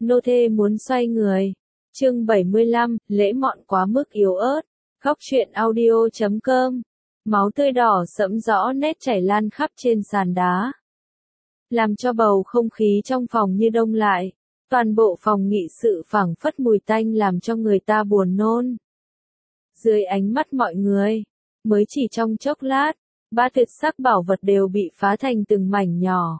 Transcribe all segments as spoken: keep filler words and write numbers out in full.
Nô thê muốn xoay người. Chương bảy mươi lăm, lễ mọn quá mức yếu ớt. Góc truyện audio chấm com. Máu tươi đỏ sẫm rõ nét chảy lan khắp trên sàn đá, làm cho bầu không khí trong phòng như đông lại. Toàn bộ phòng nghị sự phảng phất mùi tanh làm cho người ta buồn nôn. Dưới ánh mắt mọi người, mới chỉ trong chốc lát, ba tuyệt sắc bảo vật đều bị phá thành từng mảnh nhỏ.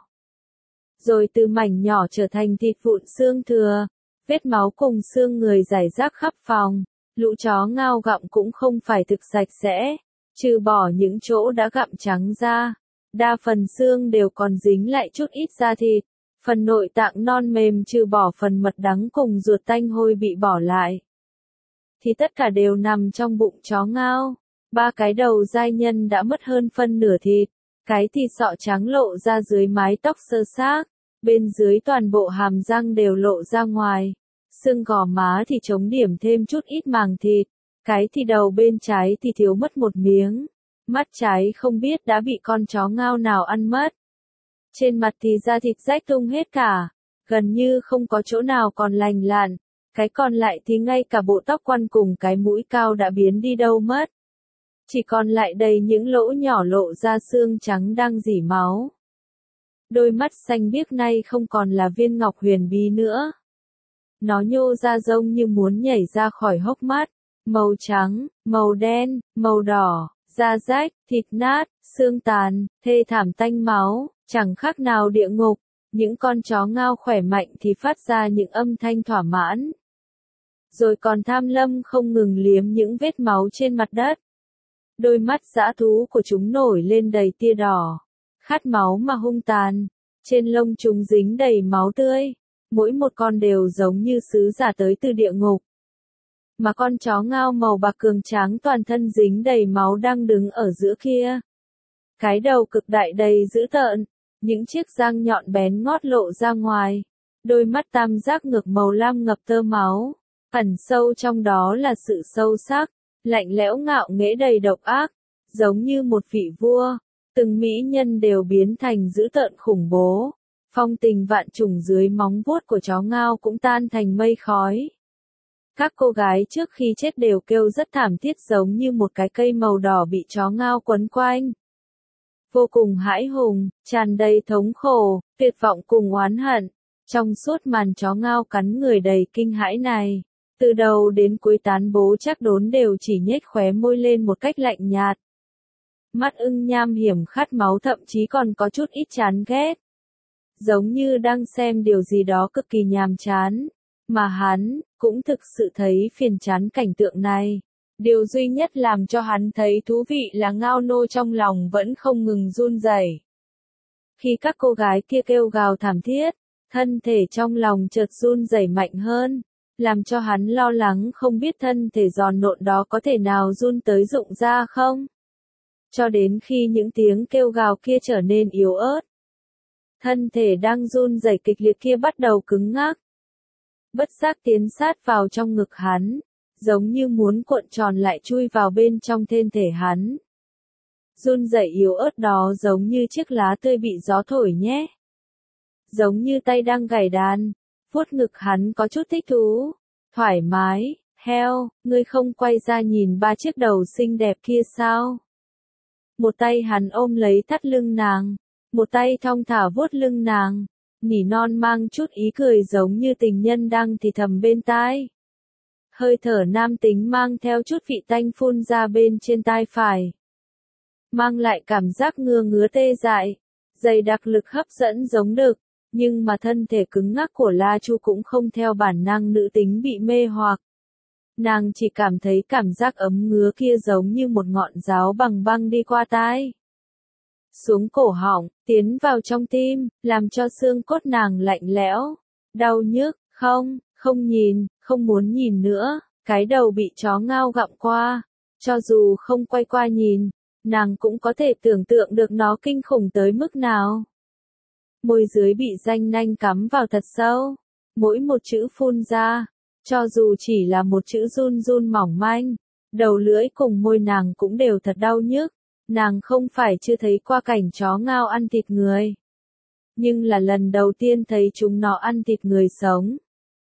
Rồi từ mảnh nhỏ trở thành thịt vụn xương thừa, vết máu cùng xương người rải rác khắp phòng. Lũ chó ngao gặm cũng không phải thực sạch sẽ, trừ bỏ những chỗ đã gặm trắng ra. Đa phần xương đều còn dính lại chút ít da thịt, phần nội tạng non mềm trừ bỏ phần mật đắng cùng ruột tanh hôi bị bỏ lại, thì tất cả đều nằm trong bụng chó ngao. Ba cái đầu giai nhân đã mất hơn phân nửa thịt, cái thịt sọ trắng lộ ra dưới mái tóc sơ xác, bên dưới toàn bộ hàm răng đều lộ ra ngoài, xương gò má thì chống điểm thêm chút ít màng thịt, cái thì đầu bên trái thì thiếu mất một miếng, mắt trái không biết đã bị con chó ngao nào ăn mất. Trên mặt thì da thịt rách tung hết cả, gần như không có chỗ nào còn lành lặn, cái còn lại thì ngay cả bộ tóc quăn cùng cái mũi cao đã biến đi đâu mất. Chỉ còn lại đầy những lỗ nhỏ lộ ra xương trắng đang rỉ máu. Đôi mắt xanh biếc nay không còn là viên ngọc huyền bí nữa. Nó nhô ra giống như muốn nhảy ra khỏi hốc mắt, màu trắng, màu đen, màu đỏ, da rách, thịt nát, xương tàn, thê thảm tanh máu, chẳng khác nào địa ngục. Những con chó ngao khỏe mạnh thì phát ra những âm thanh thỏa mãn, rồi còn tham lâm không ngừng liếm những vết máu trên mặt đất. Đôi mắt dã thú của chúng nổi lên đầy tia đỏ, khát máu mà hung tàn, trên lông chúng dính đầy máu tươi, mỗi một con đều giống như sứ giả tới từ địa ngục. Mà con chó ngao màu bạc cường tráng toàn thân dính đầy máu đang đứng ở giữa kia. Cái đầu cực đại đầy dữ tợn, những chiếc răng nhọn bén ngót lộ ra ngoài, đôi mắt tam giác ngược màu lam ngập tơ máu, ẩn sâu trong đó là sự sâu sắc, lạnh lẽo ngạo nghễ đầy độc ác, giống như một vị vua. Từng mỹ nhân đều biến thành dữ tợn khủng bố, phong tình vạn trùng dưới móng vuốt của chó ngao cũng tan thành mây khói. Các cô gái trước khi chết đều kêu rất thảm thiết giống như một cái cây màu đỏ bị chó ngao quấn quanh. Vô cùng hãi hùng, tràn đầy thống khổ, tuyệt vọng cùng oán hận. Trong suốt màn chó ngao cắn người đầy kinh hãi này, từ đầu đến cuối Tán Bố Trác Đốn đều chỉ nhếch khóe môi lên một cách lạnh nhạt. Mắt ưng nham hiểm khát máu thậm chí còn có chút ít chán ghét. Giống như đang xem điều gì đó cực kỳ nhàm chán. Mà hắn, cũng thực sự thấy phiền chán cảnh tượng này. Điều duy nhất làm cho hắn thấy thú vị là ngao nô trong lòng vẫn không ngừng run rẩy. Khi các cô gái kia kêu gào thảm thiết, thân thể trong lòng chợt run rẩy mạnh hơn, làm cho hắn lo lắng không biết thân thể giòn nộn đó có thể nào run tới rụng ra không. Cho đến khi những tiếng kêu gào kia trở nên yếu ớt, thân thể đang run rẩy kịch liệt kia bắt đầu cứng ngắc. Bất giác tiến sát vào trong ngực hắn, giống như muốn cuộn tròn lại chui vào bên trong thân thể hắn. Run rẩy yếu ớt đó giống như chiếc lá tươi bị gió thổi nhé. Giống như tay đang gảy đàn, vuốt ngực hắn có chút thích thú, thoải mái. Heo, ngươi không quay ra nhìn ba chiếc đầu xinh đẹp kia sao? Một tay hắn ôm lấy thắt lưng nàng, một tay thong thả vuốt lưng nàng, nỉ non mang chút ý cười giống như tình nhân đang thì thầm bên tai. Hơi thở nam tính mang theo chút vị tanh phun ra bên trên tai phải, mang lại cảm giác ngứa ngứa tê dại, dày đặc lực hấp dẫn giống đực, nhưng mà thân thể cứng ngắc của La Chu cũng không theo bản năng nữ tính bị mê hoặc. Nàng chỉ cảm thấy cảm giác ấm ngứa kia giống như một ngọn giáo bằng băng đi qua tai, xuống cổ họng, tiến vào trong tim, làm cho xương cốt nàng lạnh lẽo, đau nhức. Không, không nhìn, không muốn nhìn nữa. Cái đầu bị chó ngao gặm qua, cho dù không quay qua nhìn, nàng cũng có thể tưởng tượng được nó kinh khủng tới mức nào. Môi dưới bị ranh nanh cắm vào thật sâu, mỗi một chữ phun ra, cho dù chỉ là một chữ run run mỏng manh, đầu lưỡi cùng môi nàng cũng đều thật đau nhức. Nàng không phải chưa thấy qua cảnh chó ngao ăn thịt người, nhưng là lần đầu tiên thấy chúng nó ăn thịt người sống.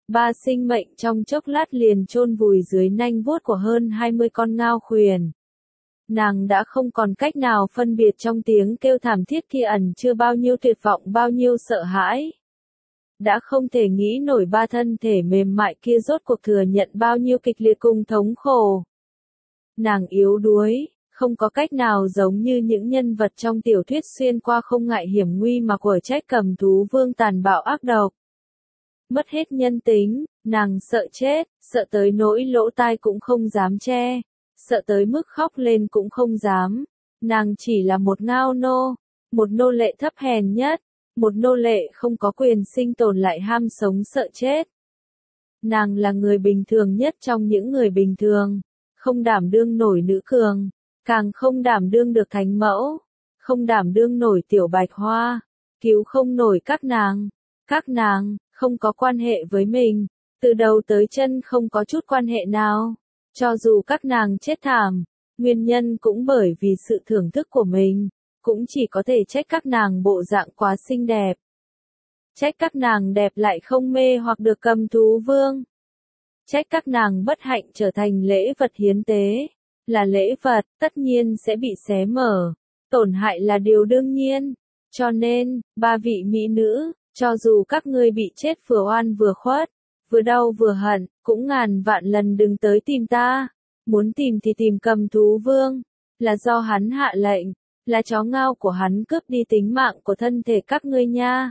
Ba sinh mệnh trong chốc lát liền chôn vùi dưới nanh vuốt của hơn hai mươi con ngao khuyển. Nàng đã không còn cách nào phân biệt trong tiếng kêu thảm thiết kia ẩn chứa bao nhiêu tuyệt vọng, bao nhiêu sợ hãi. Đã không thể nghĩ nổi ba thân thể mềm mại kia rốt cuộc thừa nhận bao nhiêu kịch liệt cùng thống khổ. Nàng yếu đuối, không có cách nào giống như những nhân vật trong tiểu thuyết xuyên qua không ngại hiểm nguy mà của trách cầm thú vương tàn bạo ác độc. Mất hết nhân tính, nàng sợ chết, sợ tới nỗi lỗ tai cũng không dám che, sợ tới mức khóc lên cũng không dám. Nàng chỉ là một ngao nô, một nô lệ thấp hèn nhất, một nô lệ không có quyền sinh tồn lại ham sống sợ chết. Nàng là người bình thường nhất trong những người bình thường, không đảm đương nổi nữ cường, càng không đảm đương được thánh mẫu, không đảm đương nổi tiểu bạch hoa, cứu không nổi các nàng. Các nàng, không có quan hệ với mình, từ đầu tới chân không có chút quan hệ nào. Cho dù các nàng chết thảm, nguyên nhân cũng bởi vì sự thưởng thức của mình, cũng chỉ có thể trách các nàng bộ dạng quá xinh đẹp. Trách các nàng đẹp lại không mê hoặc được cầm thú vương. Trách các nàng bất hạnh trở thành lễ vật hiến tế. Là lễ vật, tất nhiên sẽ bị xé mở. Tổn hại là điều đương nhiên. Cho nên, ba vị mỹ nữ, cho dù các ngươi bị chết vừa oan vừa khuất, vừa đau vừa hận, cũng ngàn vạn lần đừng tới tìm ta. Muốn tìm thì tìm cầm thú vương. Là do hắn hạ lệnh, là chó ngao của hắn cướp đi tính mạng của thân thể các ngươi nha.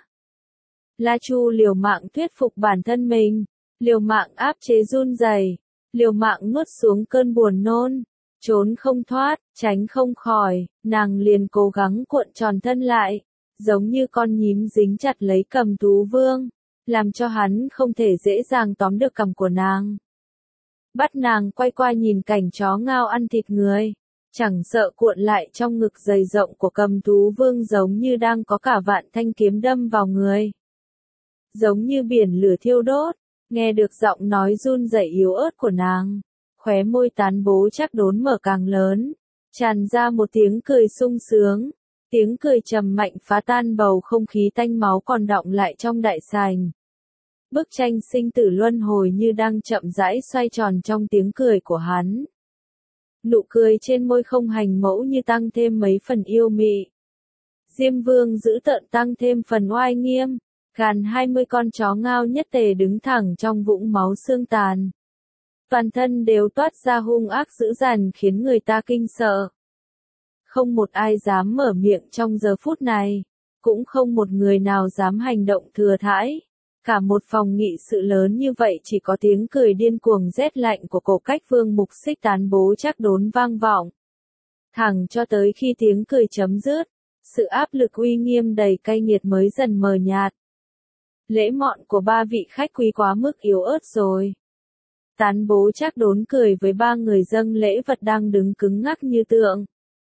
La Chu liều mạng thuyết phục bản thân mình, liều mạng áp chế run rẩy, liều mạng nuốt xuống cơn buồn nôn, trốn không thoát, tránh không khỏi, nàng liền cố gắng cuộn tròn thân lại, giống như con nhím dính chặt lấy cầm thú vương, làm cho hắn không thể dễ dàng tóm được cằm của nàng. Bắt nàng quay qua nhìn cảnh chó ngao ăn thịt người, chẳng sợ cuộn lại trong ngực dày rộng của cầm thú vương giống như đang có cả vạn thanh kiếm đâm vào người. Giống như biển lửa thiêu đốt, nghe được giọng nói run rẩy yếu ớt của nàng, khóe môi tán bố chắc đốn mở càng lớn, tràn ra một tiếng cười sung sướng, tiếng cười trầm mạnh phá tan bầu không khí tanh máu còn đọng lại trong đại sảnh. Bức tranh sinh tử luân hồi như đang chậm rãi xoay tròn trong tiếng cười của hắn. Nụ cười trên môi không hành mẫu như tăng thêm mấy phần yêu mị. Diêm Vương giữ tợn tăng thêm phần oai nghiêm. Gàn hai mươi con chó ngao nhất tề đứng thẳng trong vũng máu xương tàn. Toàn thân đều toát ra hung ác dữ dằn khiến người ta kinh sợ. Không một ai dám mở miệng trong giờ phút này, cũng không một người nào dám hành động thừa thãi. Cả một phòng nghị sự lớn như vậy chỉ có tiếng cười điên cuồng rét lạnh của cổ cách vương mục xích tán bố chắc đốn vang vọng. Thẳng cho tới khi tiếng cười chấm dứt, sự áp lực uy nghiêm đầy cay nghiệt mới dần mờ nhạt. Lễ mọn của ba vị khách quý quá mức yếu ớt rồi. Tán bố chắc đốn cười với ba người dâng lễ vật đang đứng cứng ngắc như tượng.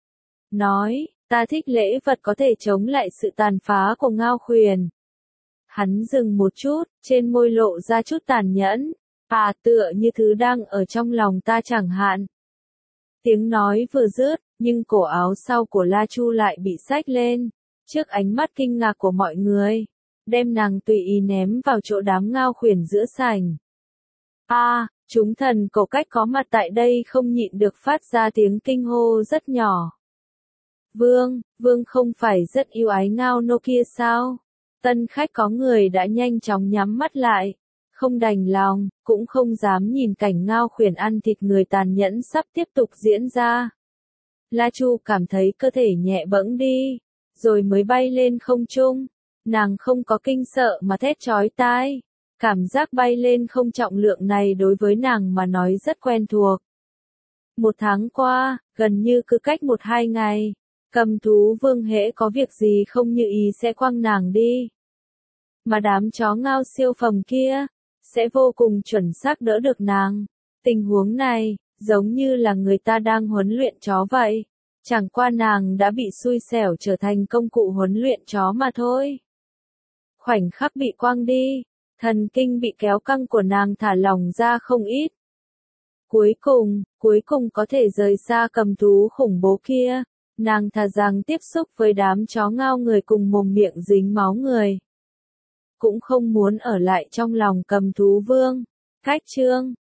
Nói, ta thích lễ vật có thể chống lại sự tàn phá của ngao khuyển. Hắn dừng một chút, trên môi lộ ra chút tàn nhẫn. À, tựa như thứ đang ở trong lòng ta chẳng hạn. Tiếng nói vừa dứt, nhưng cổ áo sau của La Chu lại bị xách lên, trước ánh mắt kinh ngạc của mọi người, đem nàng tùy ý ném vào chỗ đám ngao khuyển giữa sảnh. A, à, chúng thần cổ cách có mặt tại đây không nhịn được phát ra tiếng kinh hô rất nhỏ. Vương, vương không phải rất yêu ái ngao nô kia sao? Tân khách có người đã nhanh chóng nhắm mắt lại, không đành lòng, cũng không dám nhìn cảnh ngao khuyển ăn thịt người tàn nhẫn sắp tiếp tục diễn ra. La Chu cảm thấy cơ thể nhẹ bẫng đi, rồi mới bay lên không trung. Nàng không có kinh sợ mà thét chói tai. Cảm giác bay lên không trọng lượng này đối với nàng mà nói rất quen thuộc. Một tháng qua, gần như cứ cách một hai ngày, cầm thú vương hễ có việc gì không như ý sẽ quăng nàng đi. Mà đám chó ngao siêu phẩm kia, sẽ vô cùng chuẩn xác đỡ được nàng. Tình huống này, giống như là người ta đang huấn luyện chó vậy. Chẳng qua nàng đã bị xui xẻo trở thành công cụ huấn luyện chó mà thôi. Khoảnh khắc bị quăng đi, thần kinh bị kéo căng của nàng thả lỏng ra không ít. Cuối cùng, cuối cùng có thể rời xa cầm thú khủng bố kia, nàng thà rằng tiếp xúc với đám chó ngao người cùng mồm miệng dính máu người. cũng không muốn ở lại trong lòng Cầm Thú Vương. Khách chương